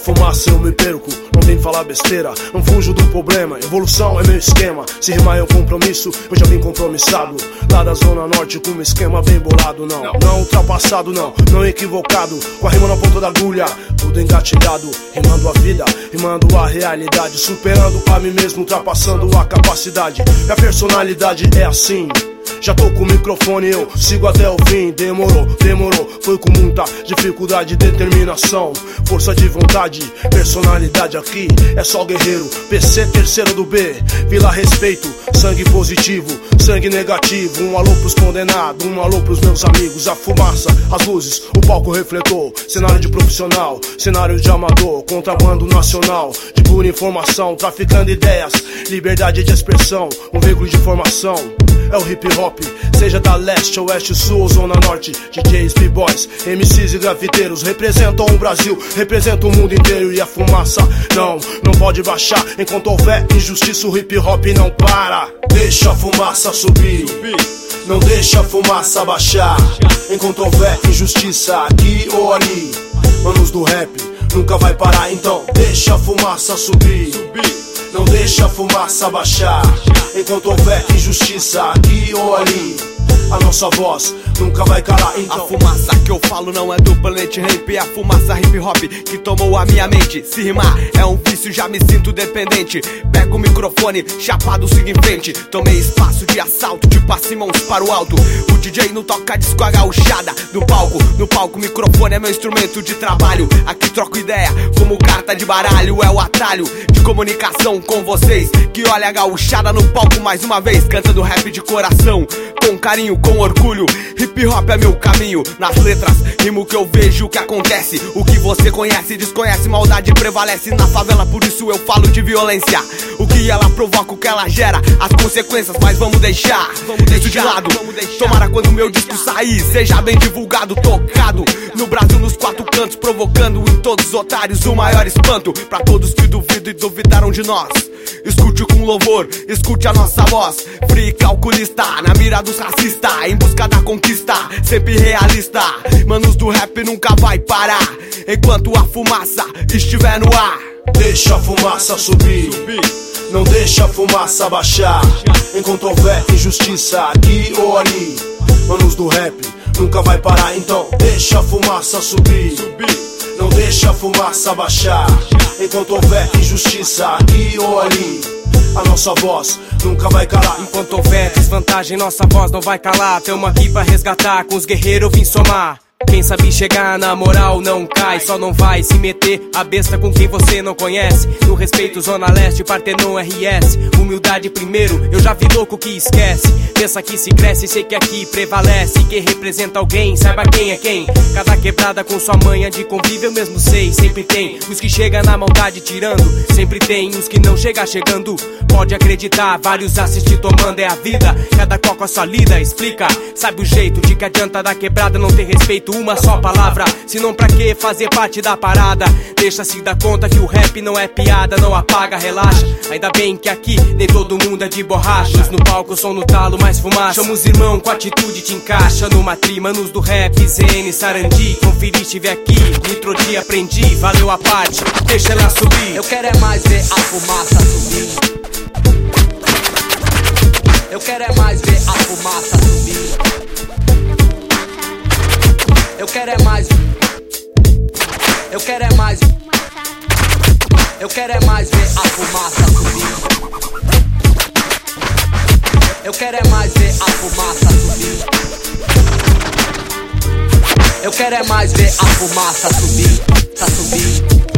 fumaça eu me perco, não vem falar besteira, não fujo do problema, evolução é meu esquema. Se rimar é um compromisso, eu já vim compromissado. Lá da zona norte com um esquema bem bolado. Não ultrapassado, não equivocado. Com a rima na ponta da agulha, tudo engatilhado. Rimando a vida, rimando a realidade, superando a mim mesmo, ultrapassando a capacidade. Minha personalidade é assim. Já tô com o microfone, eu sigo até o fim. Demorou, foi com muita dificuldade, determinação, força de vontade, personalidade aqui é só guerreiro. PC terceiro do B, Vila Respeito, sangue positivo, sangue negativo. Um alô pros condenados, um alô pros meus amigos. A fumaça, as luzes, o palco refletor, cenário de profissional, cenário de amador, contrabando nacional, de pura informação, traficando ideias, liberdade de expressão, um veículo de informação. É o hip hop, seja da leste, oeste, sul ou zona norte. DJs, b-boys, MCs e grafiteiros representam o Brasil, representam o mundo inteiro. E a fumaça não pode baixar. Enquanto houver injustiça, o hip hop não para. Deixa a fumaça subir, não deixa a fumaça baixar. Enquanto houver injustiça aqui ou ali, manos do rap nunca vai parar. Então deixa a fumaça subir, não deixa a fumaça baixar. Enquanto houver injustiça aqui ou ali, a nossa voz nunca vai calar. Então a fumaça que eu falo não é do Planet Ramp, é a fumaça hip hop que tomou a minha mente. Se rimar é um vício, já me sinto dependente. Pego o microfone, chapado, sigo em frente. Tomei espaço de assalto, de passe mãos para o alto. O DJ não toca disco, a gauchada no palco, o microfone é meu instrumento de trabalho. Aqui troco ideia como carta de baralho. É o atalho de comunicação com vocês, que olha a gauchada no palco mais uma vez, cantando rap de coração, com carinho, com orgulho. Hip hop é meu caminho, nas letras rimo o que eu vejo, o que acontece. O que você conhece, desconhece, maldade prevalece na favela, por isso eu falo de violência. O que ela provoca, o que ela gera, as consequências, mas vamos deixar isso de lado. Tomara quando meu disco sair, seja bem divulgado, tocado no Brasil, nos quatro cantos, provocando em todos os otários o maior espanto. Pra todos que duvidam e duvidaram de nós, escute com louvor, escute a nossa voz. Free calculista, na mira dos racistas, em busca da conquista, sempre realista. Manos do rap nunca vai parar, enquanto a fumaça estiver no ar. Deixa a fumaça subir, não deixa a fumaça baixar. Enquanto houver injustiça aqui ou ali, manos do rap nunca vai parar. Então deixa a fumaça subir, não deixa a fumaça baixar. Enquanto houver injustiça aqui ou ali, a nossa voz nunca vai calar. Enquanto houver desvantagem, nossa voz não vai calar. Tamo aqui pra resgatar, com os guerreiros eu vim somar. Quem sabe chegar na moral não cai, só não vai se meter a besta com quem você não conhece. No respeito, Zona Leste, Partenon, RS. Humildade primeiro, eu já vi louco que esquece. Pensa que se cresce, sei que aqui prevalece. Quem representa alguém, saiba quem é quem. Cada quebrada com sua manha de convívio, eu mesmo sei. Sempre tem os que chegam na maldade tirando, sempre tem os que não chegam chegando. Pode acreditar, vários assistir tomando, é a vida. Cada qual com a sua lida, explica. Sabe o jeito de que adianta da quebrada não ter respeito, uma só palavra, senão pra que fazer parte da parada? Deixa-se dar conta que o rap não é piada, não apaga, relaxa. Ainda bem que aqui nem todo mundo é de borracha. Luz no palco, som no talo, mais fumaça. Chama os irmãos com atitude, te encaixa numa tri. Manos do rap, ZN, Sarandi. Conferi, estive aqui, Nitrodi, aprendi. Valeu a parte, deixa ela subir. Eu quero é mais ver a fumaça subir. Eu quero é mais ver a fumaça subir. Eu quero é mais. Eu quero é mais. Eu quero é mais ver a fumaça subir. Eu quero é mais ver a fumaça subir. Eu quero é mais ver a fumaça subir. Tá subindo.